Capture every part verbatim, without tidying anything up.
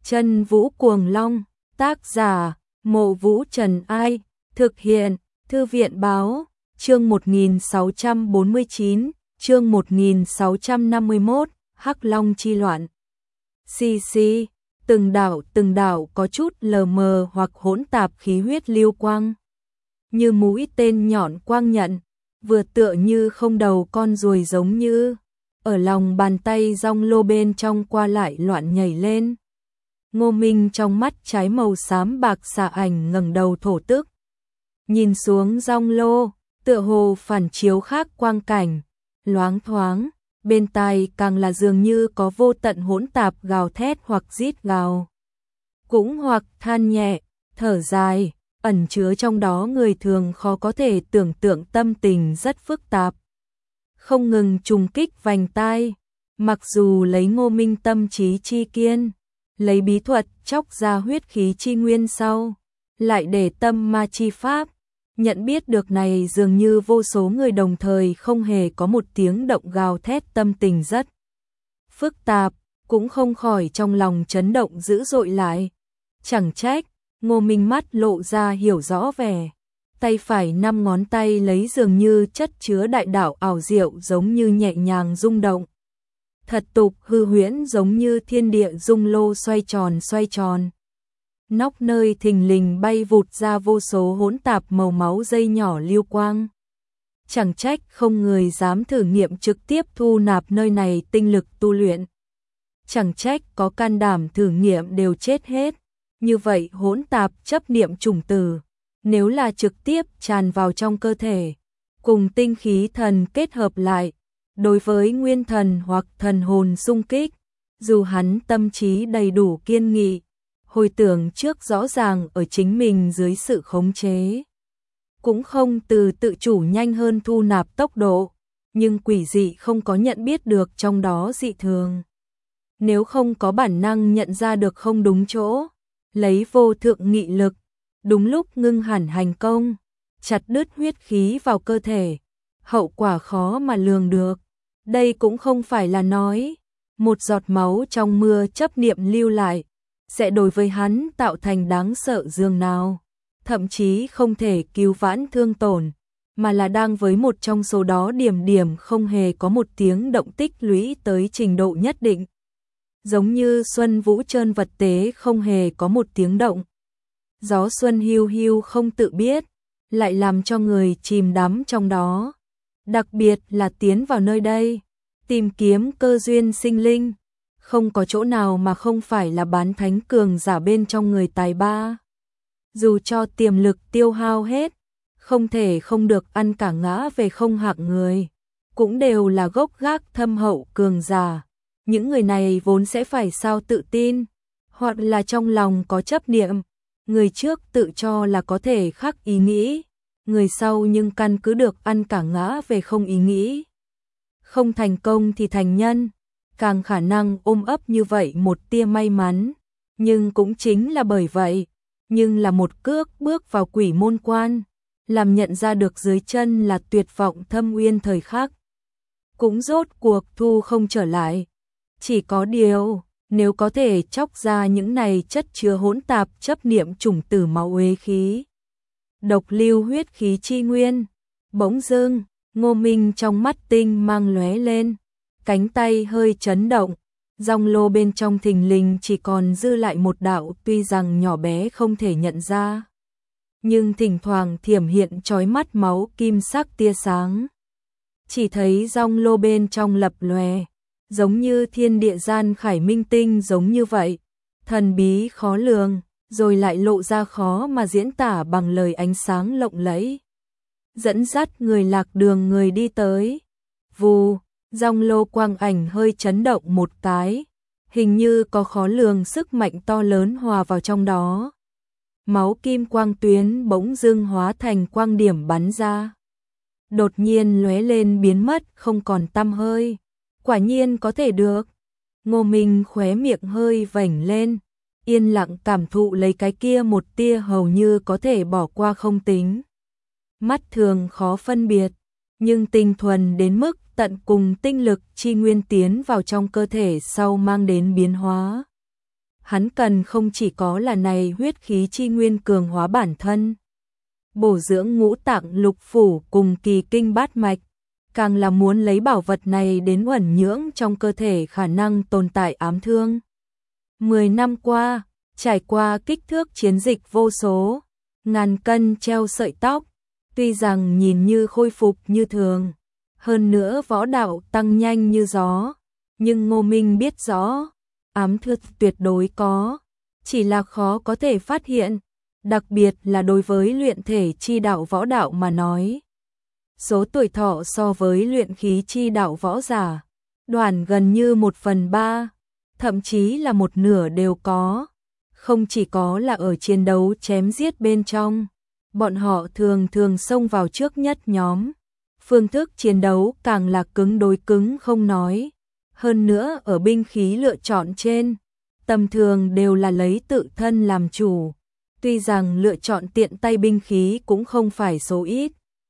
Chân Vũ Cuồng Long, tác giả, Mộ Vũ Trần Ai, thực hiện, Thư viện Báo, chương một nghìn sáu trăm bốn mươi chín, chương một nghìn sáu trăm năm mươi mốt, Hắc Long chi loạn. Xì xì, từng đảo từng đảo có chút lờ mờ hoặc hỗn tạp khí huyết lưu quang. Như mũi tên nhọn quang nhận, vừa tựa như không đầu con ruồi giống như, ở lòng bàn tay rong lô bên trong qua lại loạn nhảy lên. Ngô Minh trong mắt trái màu xám bạc xạ ảnh ngẩng đầu thổ tức. Nhìn xuống rong lô, tựa hồ phản chiếu khác quang cảnh, loáng thoáng, bên tai càng là dường như có vô tận hỗn tạp gào thét hoặc rít gào. Cũng hoặc than nhẹ, thở dài, ẩn chứa trong đó người thường khó có thể tưởng tượng tâm tình rất phức tạp. Không ngừng trùng kích vành tai, mặc dù lấy Ngô Minh tâm trí chi kiên, lấy bí thuật chóc ra huyết khí chi nguyên sau, lại để tâm ma chi pháp, nhận biết được này dường như vô số người đồng thời không hề có một tiếng động gào thét tâm tình rất phức tạp, cũng không khỏi trong lòng chấn động dữ dội lại. Chẳng trách, Ngô Minh mắt lộ ra hiểu rõ vẻ. Tay phải năm ngón tay lấy dường như chất chứa đại đạo ảo diệu giống như nhẹ nhàng rung động. Thật tục hư huyễn giống như thiên địa dung lô xoay tròn xoay tròn. Nóc nơi thình lình bay vụt ra vô số hỗn tạp màu máu dây nhỏ lưu quang. Chẳng trách không người dám thử nghiệm trực tiếp thu nạp nơi này tinh lực tu luyện. Chẳng trách có can đảm thử nghiệm đều chết hết. Như vậy hỗn tạp chấp niệm chủng tử, nếu là trực tiếp tràn vào trong cơ thể, cùng tinh khí thần kết hợp lại, đối với nguyên thần hoặc thần hồn xung kích, dù hắn tâm trí đầy đủ kiên nghị, hồi tưởng trước rõ ràng ở chính mình dưới sự khống chế, cũng không từ tự chủ nhanh hơn thu nạp tốc độ, nhưng quỷ dị không có nhận biết được trong đó dị thường. Nếu không có bản năng nhận ra được không đúng chỗ, lấy vô thượng nghị lực, đúng lúc ngưng hẳn hành công, chặt đứt huyết khí vào cơ thể, hậu quả khó mà lường được. Đây cũng không phải là nói, một giọt máu trong mưa chấp niệm lưu lại, sẽ đối với hắn tạo thành đáng sợ dường nào, thậm chí không thể cứu vãn thương tổn, mà là đang với một trong số đó điểm điểm không hề có một tiếng động tích lũy tới trình độ nhất định. Giống như xuân vũ trơn vật tế không hề có một tiếng động. Gió xuân hiu hiu không tự biết, lại làm cho người chìm đắm trong đó. Đặc biệt là tiến vào nơi đây, tìm kiếm cơ duyên sinh linh, không có chỗ nào mà không phải là bán thánh cường giả bên trong người tài ba. Dù cho tiềm lực tiêu hao hết, không thể không được ăn cả ngã về không hạng người, cũng đều là gốc gác thâm hậu cường giả. Những người này vốn sẽ phải sao tự tin, hoặc là trong lòng có chấp niệm, người trước tự cho là có thể khắc ý nghĩ, người sau nhưng căn cứ được ăn cả ngã về không ý nghĩ. Không thành công thì thành nhân, càng khả năng ôm ấp như vậy một tia may mắn, nhưng cũng chính là bởi vậy, nhưng là một cước bước vào quỷ môn quan, làm nhận ra được dưới chân là tuyệt vọng thâm uyên thời khắc. Cũng rốt cuộc thu không trở lại. Chỉ có điều, nếu có thể chóc ra những này chất chứa hỗn tạp chấp niệm chủng tử máu uế khí, độc lưu huyết khí chi nguyên, bỗng dưng, Ngô Minh trong mắt tinh mang lóe lên, cánh tay hơi chấn động, dòng lô bên trong thình lình chỉ còn dư lại một đạo tuy rằng nhỏ bé không thể nhận ra, nhưng thỉnh thoảng thiểm hiện chói mắt máu kim sắc tia sáng. Chỉ thấy dòng lô bên trong lập lòe, giống như thiên địa gian khải minh tinh giống như vậy, thần bí khó lường, rồi lại lộ ra khó mà diễn tả bằng lời ánh sáng lộng lẫy. Dẫn dắt người lạc đường người đi tới. Vù, dòng lô quang ảnh hơi chấn động một cái, hình như có khó lường sức mạnh to lớn hòa vào trong đó. Máu kim quang tuyến bỗng dưng hóa thành quang điểm bắn ra. Đột nhiên lóe lên biến mất không còn tăm hơi. Quả nhiên có thể được. Ngô Minh khóe miệng hơi vểnh lên, yên lặng cảm thụ lấy cái kia một tia hầu như có thể bỏ qua không tính. Mắt thường khó phân biệt, nhưng tinh thuần đến mức tận cùng tinh lực chi nguyên tiến vào trong cơ thể sau mang đến biến hóa. hắn cần không chỉ có là này huyết khí chi nguyên cường hóa bản thân, bổ dưỡng ngũ tạng lục phủ cùng kỳ kinh bát mạch, càng là muốn lấy bảo vật này đến uẩn nhưỡng trong cơ thể khả năng tồn tại ám thương. Mười năm qua, trải qua kích thước chiến dịch vô số, ngàn cân treo sợi tóc, tuy rằng nhìn như khôi phục như thường, hơn nữa võ đạo tăng nhanh như gió, nhưng Ngô Minh biết rõ, ám thương tuyệt đối có, chỉ là khó có thể phát hiện, đặc biệt là đối với luyện thể chi đạo võ đạo mà nói. Số tuổi thọ so với luyện khí chi đạo võ giả, đoạn gần như một phần ba, thậm chí là một nửa đều có. Không chỉ có là ở chiến đấu chém giết bên trong, bọn họ thường thường xông vào trước nhất nhóm. Phương thức chiến đấu càng là cứng đối cứng không nói. Hơn nữa ở binh khí lựa chọn trên, tầm thường đều là lấy tự thân làm chủ. Tuy rằng lựa chọn tiện tay binh khí cũng không phải số ít.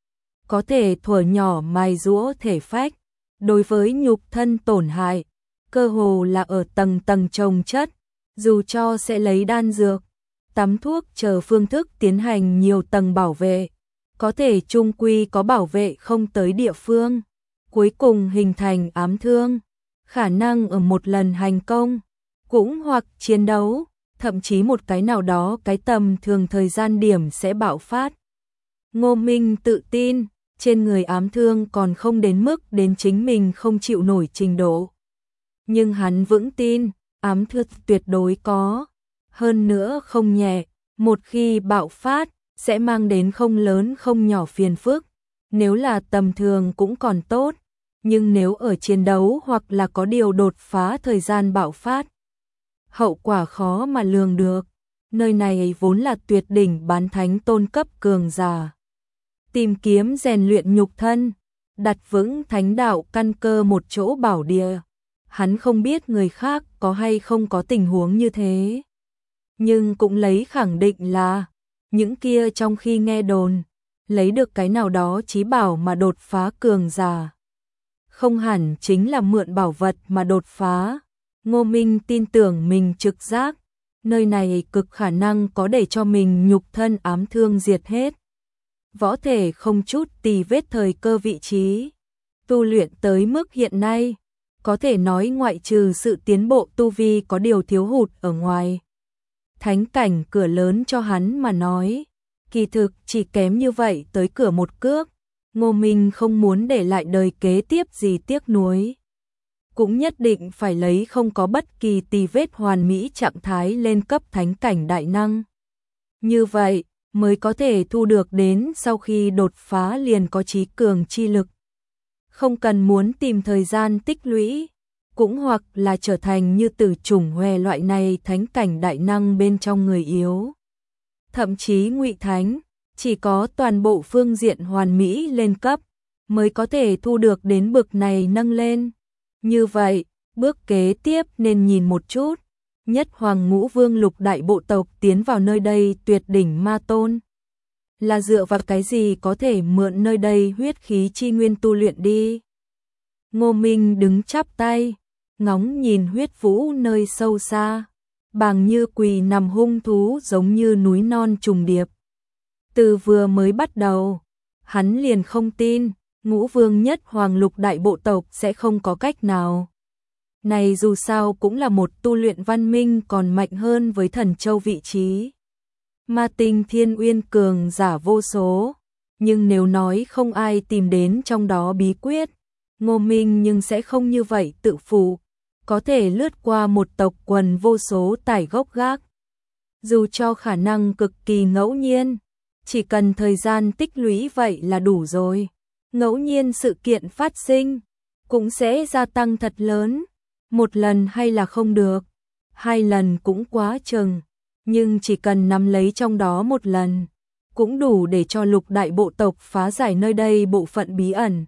Có thể thuở nhỏ mài giũa thể phách, đối với nhục thân tổn hại, cơ hồ là ở tầng tầng chồng chất, dù cho sẽ lấy đan dược, tắm thuốc chờ phương thức tiến hành nhiều tầng bảo vệ, có thể chung quy có bảo vệ không tới địa phương, cuối cùng hình thành ám thương, khả năng ở một lần hành công, cũng hoặc chiến đấu, thậm chí một cái nào đó cái tầm thường thời gian điểm sẽ bạo phát. Ngô Minh tự tin, trên người ám thương còn không đến mức đến chính mình không chịu nổi trình độ. Nhưng hắn vững tin, ám thương tuyệt đối có, hơn nữa không nhẹ, một khi bạo phát, sẽ mang đến không lớn không nhỏ phiền phức, nếu là tầm thường cũng còn tốt, nhưng nếu ở chiến đấu hoặc là có điều đột phá thời gian bạo phát, hậu quả khó mà lường được, nơi này vốn là tuyệt đỉnh bán thánh tôn cấp cường giả. Tìm kiếm rèn luyện nhục thân, đặt vững thánh đạo căn cơ một chỗ bảo địa. Hắn không biết người khác có hay không có tình huống như thế. Nhưng cũng lấy khẳng định là, những kia trong khi nghe đồn, lấy được cái nào đó chí bảo mà đột phá cường giả. Không hẳn chính là mượn bảo vật mà đột phá. Ngô Minh tin tưởng mình trực giác, nơi này cực khả năng có để cho mình nhục thân ám thương diệt hết. Võ thể không chút tì vết thời cơ vị trí, tu luyện tới mức hiện nay, có thể nói ngoại trừ sự tiến bộ tu vi có điều thiếu hụt ở ngoài. Thánh cảnh cửa lớn cho hắn mà nói, kỳ thực chỉ kém như vậy tới cửa một cước, Ngô Minh không muốn để lại đời kế tiếp gì tiếc nuối. Cũng nhất định phải lấy không có bất kỳ tì vết hoàn mỹ trạng thái lên cấp thánh cảnh đại năng. Như vậy, mới có thể thu được đến sau khi đột phá liền có trí cường chi lực. Không cần muốn tìm thời gian tích lũy, cũng hoặc là trở thành như Tử Chủng Hòe loại này thánh cảnh đại năng bên trong người yếu. Thậm chí Ngụy Thánh, chỉ có toàn bộ phương diện hoàn mỹ lên cấp, mới có thể thu được đến bực này nâng lên. Như vậy, bước kế tiếp nên nhìn một chút, nhất hoàng ngũ vương lục đại bộ tộc tiến vào nơi đây tuyệt đỉnh ma tôn. Là dựa vào cái gì có thể mượn nơi đây huyết khí chi nguyên tu luyện đi. Ngô Minh đứng chắp tay, ngóng nhìn huyết vũ nơi sâu xa, bàng như quỳ nằm hung thú giống như núi non trùng điệp. Từ vừa mới bắt đầu, hắn liền không tin, ngũ vương nhất hoàng lục đại bộ tộc sẽ không có cách nào. Này dù sao cũng là một tu luyện văn minh còn mạnh hơn với Thần Châu vị trí. Ma tinh thiên uyên cường giả vô số, nhưng nếu nói không ai tìm đến trong đó bí quyết, Ngô Minh nhưng sẽ không như vậy tự phụ, có thể lướt qua một tộc quần vô số tải gốc gác. Dù cho khả năng cực kỳ ngẫu nhiên, chỉ cần thời gian tích lũy vậy là đủ rồi. Ngẫu nhiên sự kiện phát sinh, cũng sẽ gia tăng thật lớn. Một lần hay là không được, hai lần cũng quá chừng, nhưng chỉ cần nắm lấy trong đó một lần, cũng đủ để cho lục đại bộ tộc phá giải nơi đây bộ phận bí ẩn.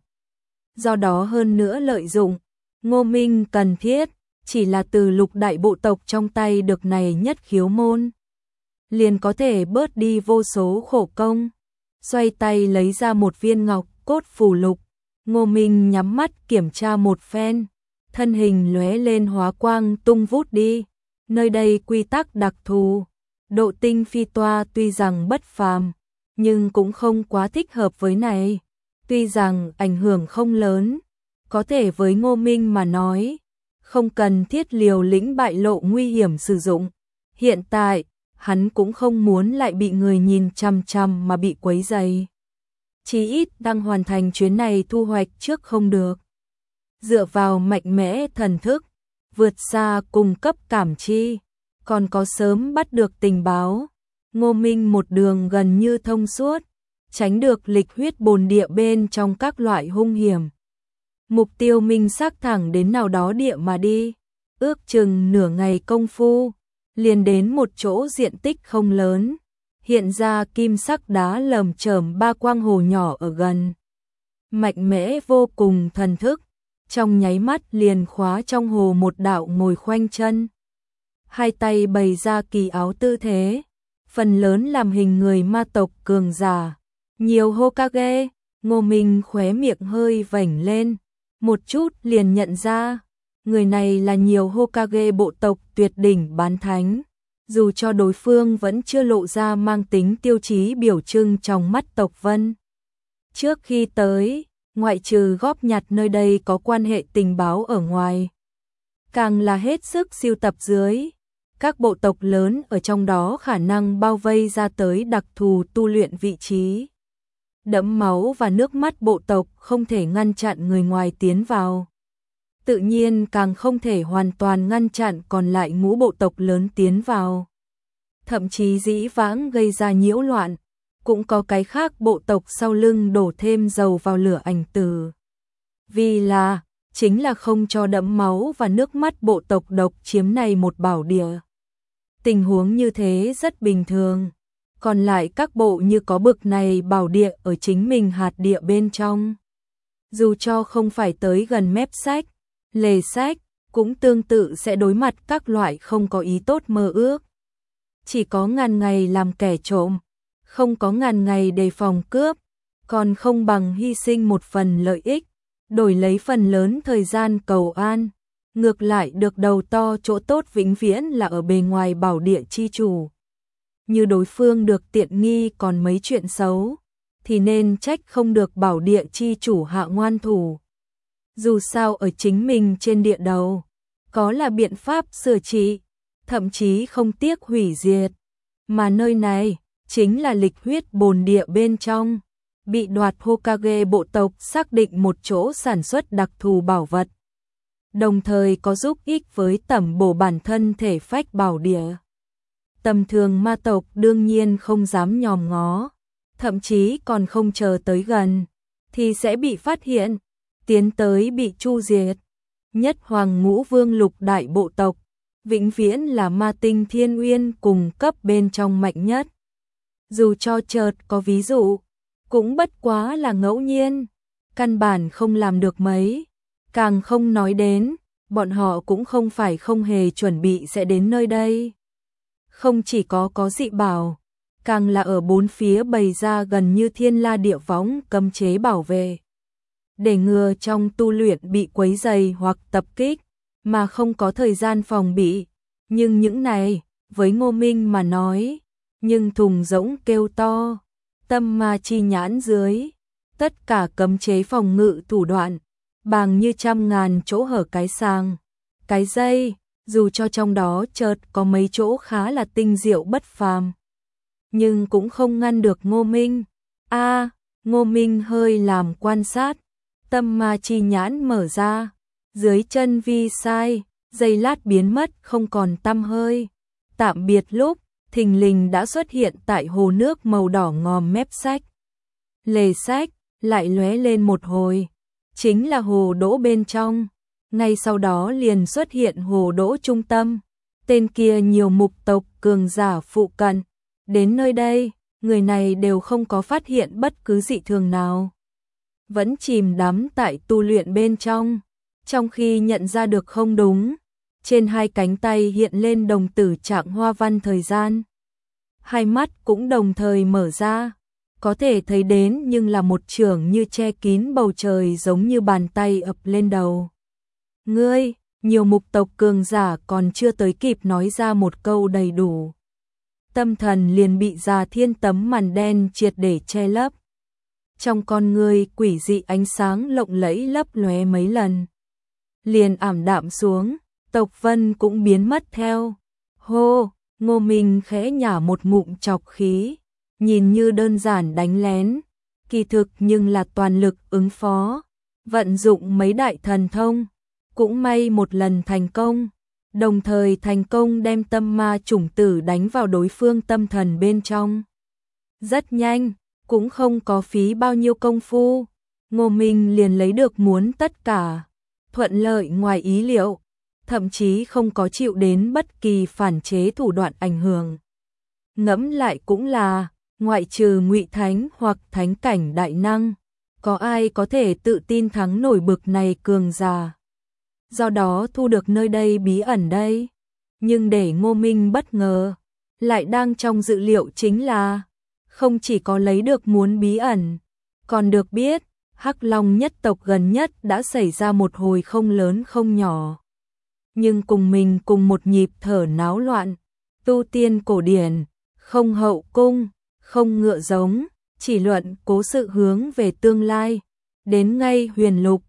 Do đó hơn nữa lợi dụng, Ngô Minh cần thiết, chỉ là từ lục đại bộ tộc trong tay được này nhất khiếu môn. Liền có thể bớt đi vô số khổ công, xoay tay lấy ra một viên ngọc cốt phù lục, Ngô Minh nhắm mắt kiểm tra một phen. Thân hình lóe lên hóa quang tung vút đi, Nơi đây quy tắc đặc thù, độ tinh phi toa tuy rằng bất phàm, nhưng cũng không quá thích hợp với này. Tuy rằng ảnh hưởng không lớn, có thể với Ngô Minh mà nói, không cần thiết liều lĩnh bại lộ nguy hiểm sử dụng. Hiện tại, hắn cũng không muốn lại bị người nhìn chằm chằm mà bị quấy rầy. Chí ít đang hoàn thành chuyến này thu hoạch trước không được. Dựa vào mạnh mẽ thần thức, vượt xa cung cấp cảm chi, còn có sớm bắt được tình báo. Ngô Minh một đường gần như thông suốt, tránh được lịch huyết bồn địa bên trong các loại hung hiểm. Mục tiêu minh xác thẳng đến nào đó địa mà đi, ước chừng nửa ngày công phu, liền đến một chỗ diện tích không lớn, hiện ra kim sắc đá lởm chởm ba quang hồ nhỏ ở gần. Mạnh mẽ vô cùng thần thức, trong nháy mắt liền khóa trong hồ một đạo ngồi khoanh chân. Hai tay bày ra kỳ áo tư thế, phần lớn làm hình người ma tộc cường giả. Nhiều Hokage, Ngô Minh khóe miệng hơi vểnh lên, một chút liền nhận ra, người này là nhiều Hokage bộ tộc tuyệt đỉnh bán thánh. Dù cho đối phương vẫn chưa lộ ra mang tính tiêu chí biểu trưng trong mắt tộc Vân. Trước khi tới, ngoại trừ góp nhặt nơi đây có quan hệ tình báo ở ngoài, càng là hết sức siêu tập dưới. Các bộ tộc lớn ở trong đó khả năng bao vây ra tới đặc thù tu luyện vị trí. Đẫm máu và nước mắt bộ tộc không thể ngăn chặn người ngoài tiến vào. Tự nhiên càng không thể hoàn toàn ngăn chặn còn lại ngũ bộ tộc lớn tiến vào. Thậm chí dĩ vãng gây ra nhiễu loạn, cũng có cái khác bộ tộc sau lưng đổ thêm dầu vào lửa ảnh tử. Vì là, chính là không cho đẫm máu và nước mắt bộ tộc độc chiếm này một bảo địa. Tình huống như thế rất bình thường, còn lại các bộ như có bực này bảo địa ở chính mình hạt địa bên trong. Dù cho không phải tới gần mép sách, lề sách, cũng tương tự sẽ đối mặt các loại không có ý tốt mơ ước. Chỉ có ngàn ngày làm kẻ trộm, không có ngàn ngày đề phòng cướp, còn không bằng hy sinh một phần lợi ích, đổi lấy phần lớn thời gian cầu an. Ngược lại được đầu to chỗ tốt vĩnh viễn là ở bề ngoài bảo địa chi chủ. Như đối phương được tiện nghi còn mấy chuyện xấu, thì nên trách không được bảo địa chi chủ hạ ngoan thủ. Dù sao ở chính mình trên địa đầu, có là biện pháp sửa trị, thậm chí không tiếc hủy diệt. Mà nơi này, chính là lịch huyết bồn địa bên trong, bị đoạt Hokage bộ tộc xác định một chỗ sản xuất đặc thù bảo vật. Đồng thời có giúp ích với tẩm bổ bản thân thể phách bảo địa. Tầm thường ma tộc đương nhiên không dám nhòm ngó, thậm chí còn không chờ tới gần, thì sẽ bị phát hiện, tiến tới bị chu diệt. Nhất Hoàng Ngũ Vương lục đại bộ tộc, vĩnh viễn là ma tinh thiên uyên cùng cấp bên trong mạnh nhất. Dù cho chợt có ví dụ, cũng bất quá là ngẫu nhiên, căn bản không làm được mấy, càng không nói đến, bọn họ cũng không phải không hề chuẩn bị sẽ đến nơi đây. Không chỉ có có dị bảo, càng là ở bốn phía bày ra gần như thiên la địa võng cấm chế bảo vệ. Để ngừa trong tu luyện bị quấy rầy hoặc tập kích, mà không có thời gian phòng bị. Nhưng những này, với Ngô Minh mà nói, nhưng thùng rỗng kêu to, tâm ma chi nhãn dưới, tất cả cấm chế phòng ngự thủ đoạn, bằng như trăm ngàn chỗ hở cái sàng, cái dây, dù cho trong đó chợt có mấy chỗ khá là tinh diệu bất phàm, nhưng cũng không ngăn được Ngô Minh. A, à, Ngô Minh hơi làm quan sát, tâm ma chi nhãn mở ra, dưới chân vi sai, giây lát biến mất không còn tăm hơi. Tạm biệt lúc, thình lình đã xuất hiện tại hồ nước màu đỏ ngòm mép sách. Lề sách, lại lóe lên một hồi, chính là hồ đỗ bên trong. Ngay sau đó liền xuất hiện hồ đỗ trung tâm. Tên kia nhiều mục tộc cường giả phụ cận. Đến nơi đây, người này đều không có phát hiện bất cứ dị thường nào. Vẫn chìm đắm tại tu luyện bên trong. Trong khi nhận ra được không đúng, trên hai cánh tay hiện lên đồng tử trạng hoa văn thời gian. Hai mắt cũng đồng thời mở ra, có thể thấy đến nhưng là một chưởng như che kín bầu trời giống như bàn tay ập lên đầu. Ngươi, nhiều mục tộc cường giả còn chưa tới kịp nói ra một câu đầy đủ. Tâm thần liền bị Già Thiên tấm màn đen triệt để che lấp. Trong con người quỷ dị ánh sáng lộng lẫy lấp lóe mấy lần. Liền ảm đạm xuống, tộc Vân cũng biến mất theo. Hô, Ngô Minh khẽ nhả một ngụm trọc khí, nhìn như đơn giản đánh lén, kỳ thực nhưng là toàn lực ứng phó, vận dụng mấy đại thần thông, cũng may một lần thành công, đồng thời thành công đem tâm ma chủng tử đánh vào đối phương tâm thần bên trong. Rất nhanh, cũng không có phí bao nhiêu công phu, Ngô Minh liền lấy được muốn tất cả, thuận lợi ngoài ý liệu, thậm chí không có chịu đến bất kỳ phản chế thủ đoạn ảnh hưởng. Ngẫm lại cũng là, ngoại trừ Ngụy Thánh hoặc thánh cảnh đại năng, có ai có thể tự tin thắng nổi bực này cường giả. Do đó thu được nơi đây bí ẩn đây. Nhưng để Ngô Minh bất ngờ, lại đang trong dự liệu chính là, không chỉ có lấy được muốn bí ẩn, còn được biết, Hắc Long nhất tộc gần nhất đã xảy ra một hồi không lớn không nhỏ. Nhưng cùng mình cùng một nhịp thở náo loạn, tu tiên cổ điển, không hậu cung, không ngựa giống, chỉ luận cố sự hướng về tương lai, đến ngay huyền lục,